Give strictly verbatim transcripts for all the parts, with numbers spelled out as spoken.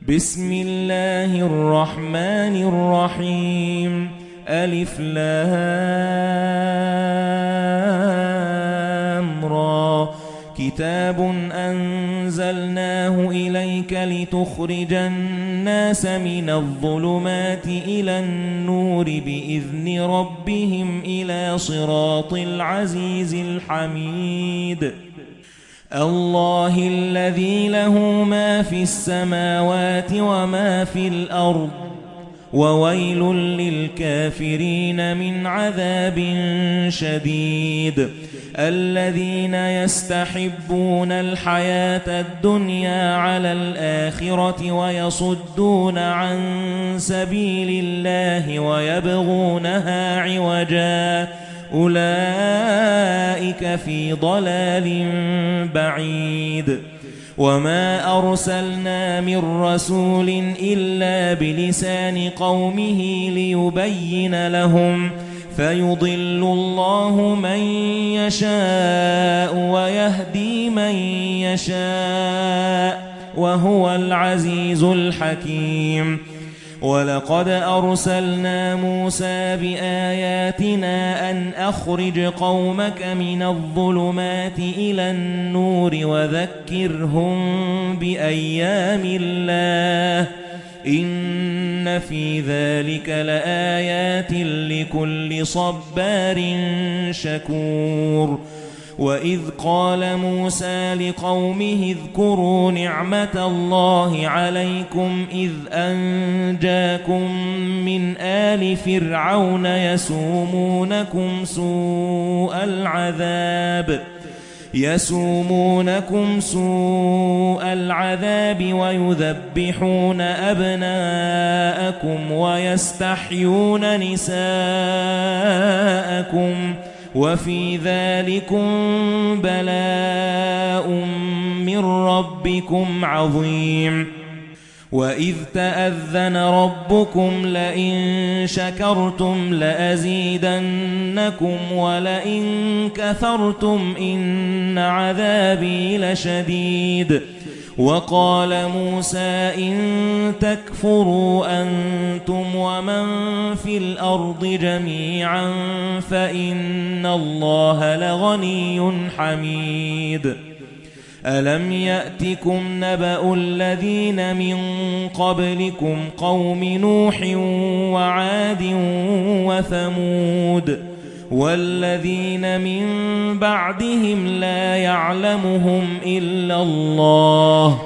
بسم الله الرحمن الرحيم. ألف لام را. كتاب أنزلناه إليك لتخرج الناس من الظلمات إلى النور بإذن ربهم إلى صراط العزيز الحميد. الله الذي له ما في السماوات وما في الأرض وويل للكافرين من عذاب شديد. الذين يستحبون الحياة الدنيا على الآخرة ويصدون عن سبيل الله ويبغونها عوجا أولئك في ضلال بعيد. وما أرسلنا من رسول إلا بلسان قومه ليبين لهم فيضل الله من يشاء ويهدي من يشاء وهو العزيز الحكيم. ولقد أرسلنا موسى بآياتنا أن أخرج قومك من الظلمات إلى النور وذكرهم بأيام الله إن في ذلك لآيات لكل صبار شكور. وإذ قال موسى لقومه اذكروا نعمة الله عليكم إذ أنجاكم من آل فرعون يسومونكم سوء العذاب يسومونكم سوء العذاب ويذبحون أبناءكم ويستحيون نساءكم وفي ذلكم بلاء من ربكم عظيم. وإذ تأذن ربكم لئن شكرتم لأزيدنكم ولئن كفرتم إن عذابي لشديد. وقال موسى إن تكفروا أنتم ومن في الأرض جميعا فإن الله لغني حميد. ألم يأتكم نبأ الذين من قبلكم قوم نوح وعاد وثمود والذين من بعدهم لا يعلمهم إلا الله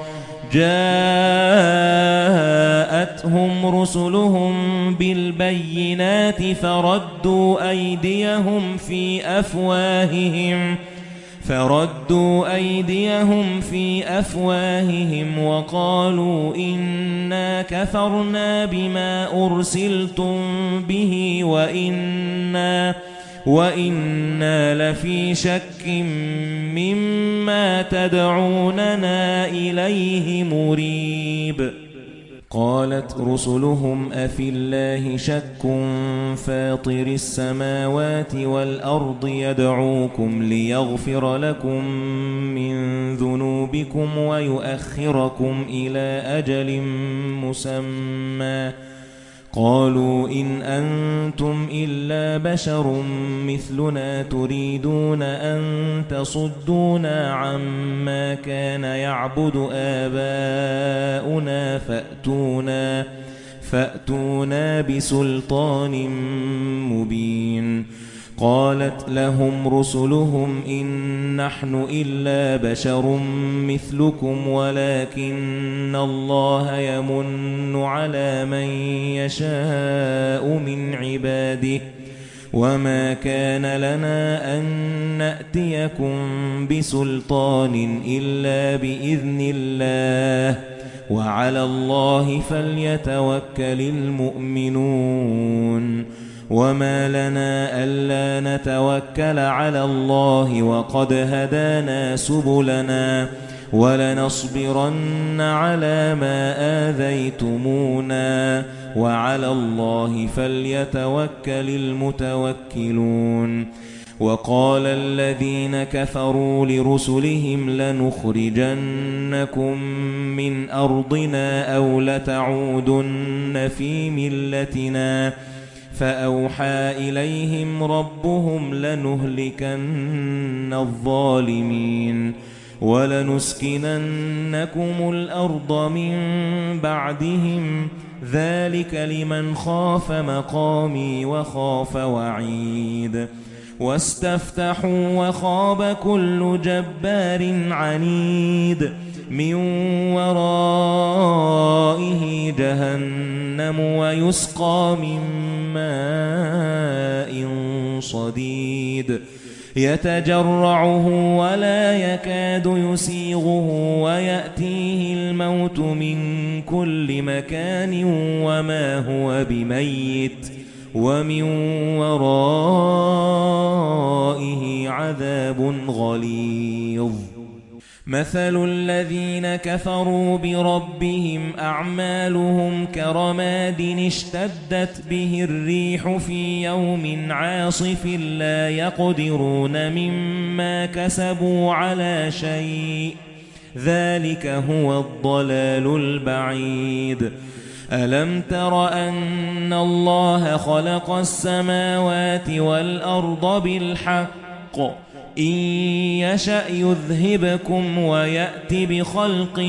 جاءتهم رسلهم بالبينات فردوا أيديهم في أفواههم فردوا أيديهم في أفواههم وقالوا إنا كفرنا بما أرسلتم به وإنا وإنا لفي شك مما تدعوننا إليه مريب. قالت رسلهم أفي الله شك فاطر السماوات والأرض يدعوكم ليغفر لكم من ذنوبكم ويؤخركم إلى أجل مسمى قالوا إن أنتم إلا بشر مثلنا تريدون أن تصدونا عما كان يعبد آباؤنا فأتونا فأتونا بسلطان مبين. قالت لهم رسلهم إن نحن إلا بشر مثلكم ولكن الله يمن على من يشاء من عباده وما كان لنا أن نأتيكم بسلطان إلا بإذن الله وعلى الله فليتوكل المؤمنون. وما لنا ألا نتوكل على الله وقد هدانا سبلنا ولنصبرن على ما آذيتمونا وعلى الله فليتوكل المتوكلون. وقال الذين كفروا لرسلهم لنخرجنكم من أرضنا أو لتعودن في ملتنا فأوحى إليهم ربهم لنهلكن الظالمين ولنسكننكم الأرض من بعدهم ذلك لمن خاف مقامي وخاف وعيد واستفتحوا وخاب كل جبار عنيد من ورائه جهنم ويسقى من ماء صديد يتجرعه ولا يكاد يسيغه ويأتيه الموت من كل مكان وما هو بميت ومن ورائه عذاب غليظ مثل الذين كفروا بربهم أعمالهم كرماد اشتدت به الريح في يوم عاصف لا يقدرون مما كسبوا على شيء ذلك هو الضلال البعيد ألم تر أن الله خلق السماوات والأرض بالحق إن يشأ يذهبكم ويأت بخلق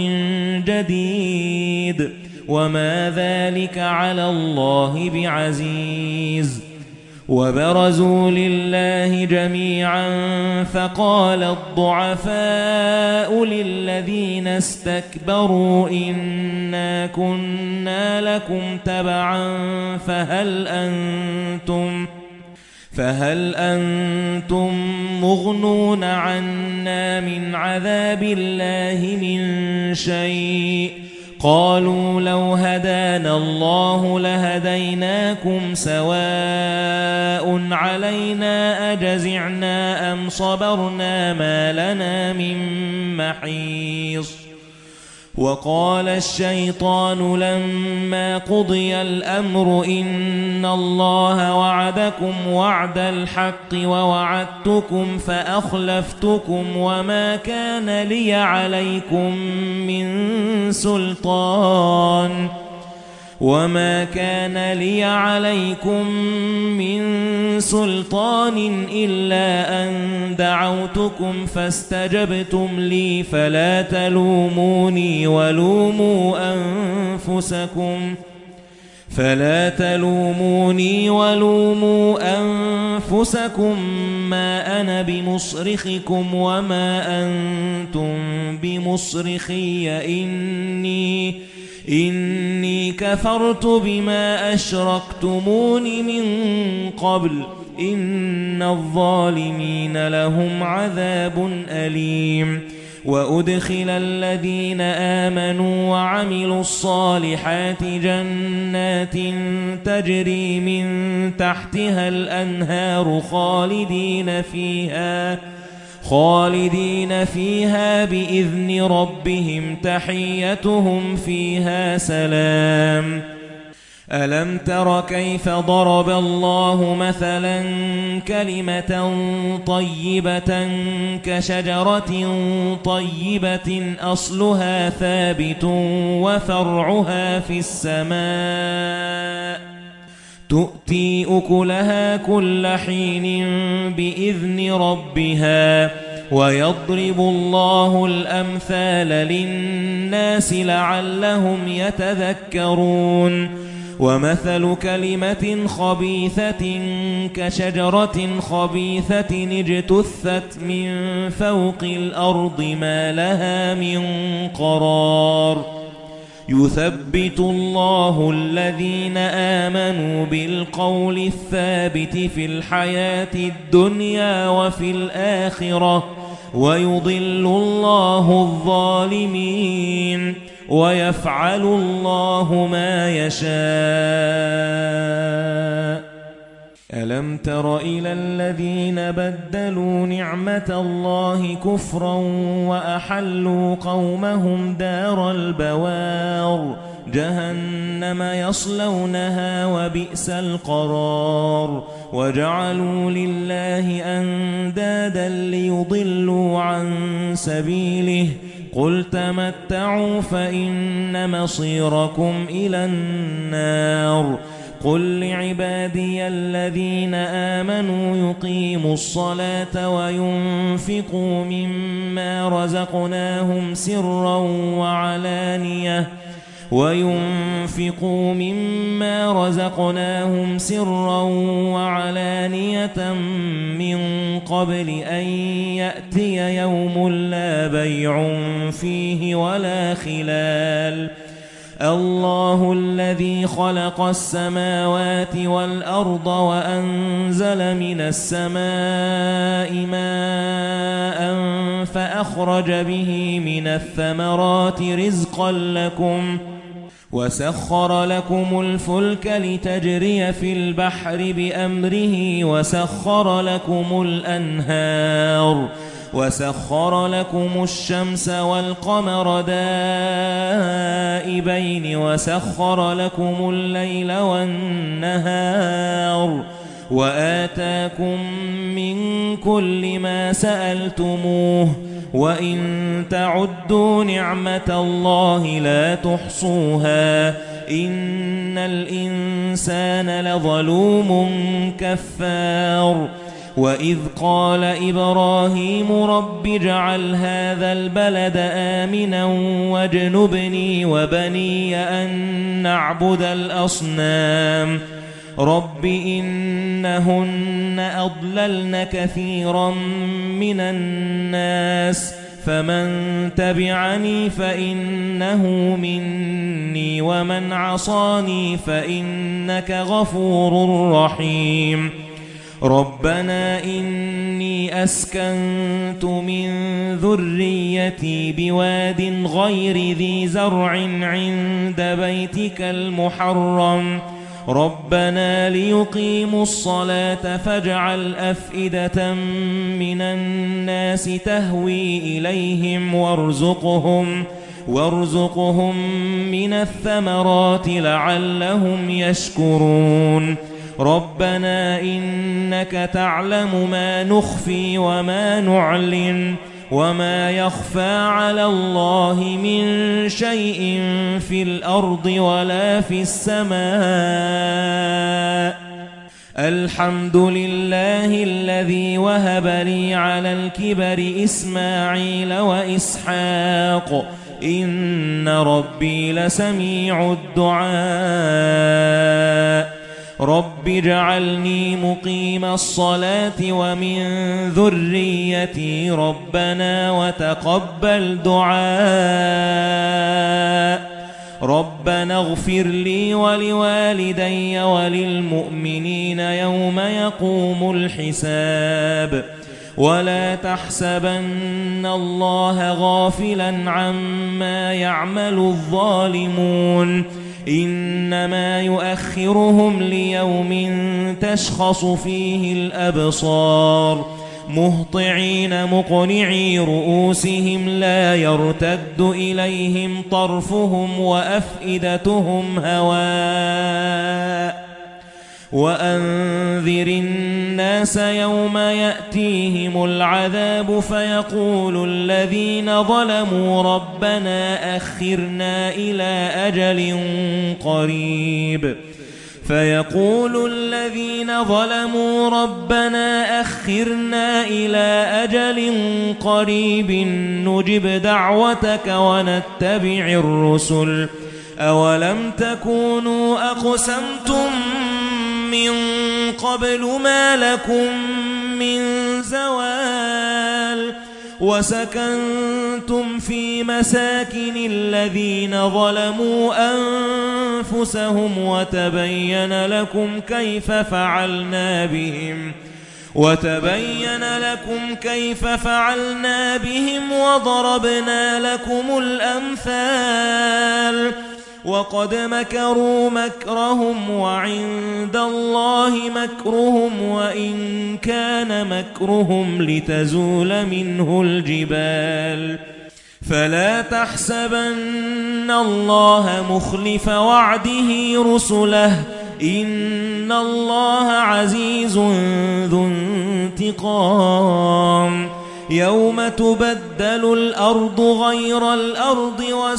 جديد وما ذلك على الله بعزيز وبرزوا لله جميعا فقال الضعفاء للذين استكبروا إنا كنا لكم تبعا فهل أنتم فهل أنتم مغنون عنا من عذاب الله من شيء قالوا لو هدانا الله لهديناكم سواء علينا أجزعنا أم صبرنا ما لنا من محيص وقال الشيطان لما قضي الأمر إن الله وعدكم وعد الحق ووعدتكم فأخلفتكم وما كان لي عليكم من سلطان وما كان لي عليكم من سلطان إلا أن دعوتكم فاستجبتم لي فلا تلوموني ولوموا أنفسكم فلا تلوموني ولوموا أنفسكم ما أنا بمصرخكم وما أنتم بمصرخي إني إني كفرت بما أشركتمون من قبل إن الظالمين لهم عذاب أليم وأدخل الذين آمنوا وعملوا الصالحات جنات تجري من تحتها الأنهار خالدين فيها خالدين فيها بإذن ربهم تحيتهم فيها سلام ألم تر كيف ضرب الله مثلا كلمة طيبة كشجرة طيبة أصلها ثابت وفرعها في السماء تؤتي أكلها كل حين بإذن ربها ويضرب الله الأمثال للناس لعلهم يتذكرون ومثل كلمة خبيثة كشجرة خبيثة اجتثت من فوق الأرض ما لها من قرار يثبت الله الذين آمنوا بالقول الثابت في الحياة الدنيا وفي الآخرة ويضل الله الظالمين ويفعل الله ما يشاء ألم تر إلى الذين بدلوا نعمة الله كفرا وأحلوا قومهم دار البوار جهنم يصلونها وبئس القرار وجعلوا لله أندادا ليضلوا عن سبيله قل تمتعوا فإن مصيركم إلى النار قل لعبادي الذين آمنوا يقيموا الصلاة وينفقوا مما رزقناهم سرا وعلانية وينفقوا مما رزقناهم سرا وعلانية من قبل أن يأتي يوم لا بيع فيه ولا خلال الله الذي خلق السماوات والأرض وأنزل من السماء ماء فأخرج به من الثمرات رزقا لكم وسخر لكم الفلك لتجري في البحر بأمره وسخر لكم الأنهار وسخر لكم الشمس والقمر دائبين وسخر لكم الليل والنهار وآتاكم من كل ما سألتموه وإن تعدوا نعمة الله لا تحصوها إن الإنسان لظلوم كفار وإذ قال إبراهيم رب اجعل هذا البلد آمنا واجنبني وبني أن نعبد الأصنام رب إنهن أضللن كثيرا من الناس فمن تبعني فإنه مني ومن عصاني فإنك غفور رحيم ربنا إني أسكنت من ذريتي بواد غير ذي زرع عند بيتك المحرم ربنا ليقيموا الصلاة فاجعل أفئدة من الناس تهوي إليهم وارزقهم وارزقهم من الثمرات لعلهم يشكرون ربنا إنك تعلم ما نخفي وما نعلن وما يخفى على الله من شيء في الأرض ولا في السماء الحمد لله الذي وهب لي على الكبر إسماعيل وإسحاق إن ربي لسميع الدعاء رب اجعلني مقيم الصلاة ومن ذريتي ربنا وتقبل دعاء ربنا اغفر لي ولوالدي وللمؤمنين يوم يقوم الحساب ولا تحسبن الله غافلا عما يعمل الظالمون إنما يؤخرهم ليوم تشخص فيه الأبصار مهطعين مقنعي رؤوسهم لا يرتد إليهم طرفهم وأفئدتهم هواء وأنذر الناس يوم يأتيهم العذاب فيقول الذين ظلموا ربنا أخرنا إلى أجل قريب فيقول الذين ظلموا ربنا أخرنا إلى أجل قريب نجب دعوتك ونتبع الرسل أولم تكونوا أقسمتم من قبل ما لكم من زوال وسكنتم في مساكن الذين ظلموا أنفسهم وتبين لكم كيف فعلنا بهم وتبين لكم كيف فعلنا بهم وضربنا لكم الأمثال وقد مكروا مكرهم وعند الله مكرهم وإن كان مكرهم لتزول منه الجبال فلا تحسبن الله مخلف وعده رسله إن الله عزيز ذو انتقام يوم تبدل الأرض غير الأرض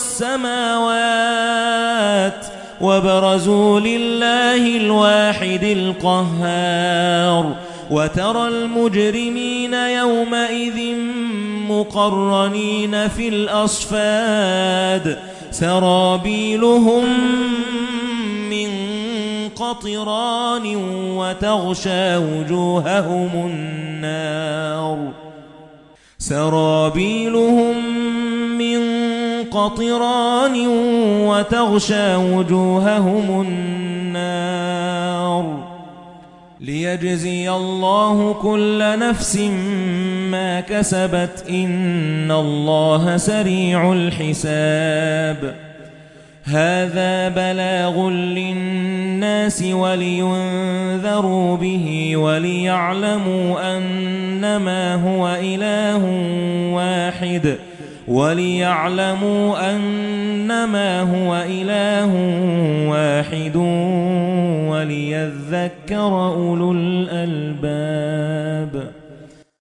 والسماوات وبرزوا لله الواحد القهار وترى المجرمين يومئذ مقرنين في الأصفاد سرابيلهم من قطران وتغشى وجوههم النار سرابيلهم من قطران وتغشى وجوههم النار ليجزي الله كل نفس ما كسبت إن الله سريع الحساب هذا بلاغ للناس ولينذروا به وليعلموا أنما هو إله واحد وليعلموا أنما هو إله واحد وليذكر أولو الألباب.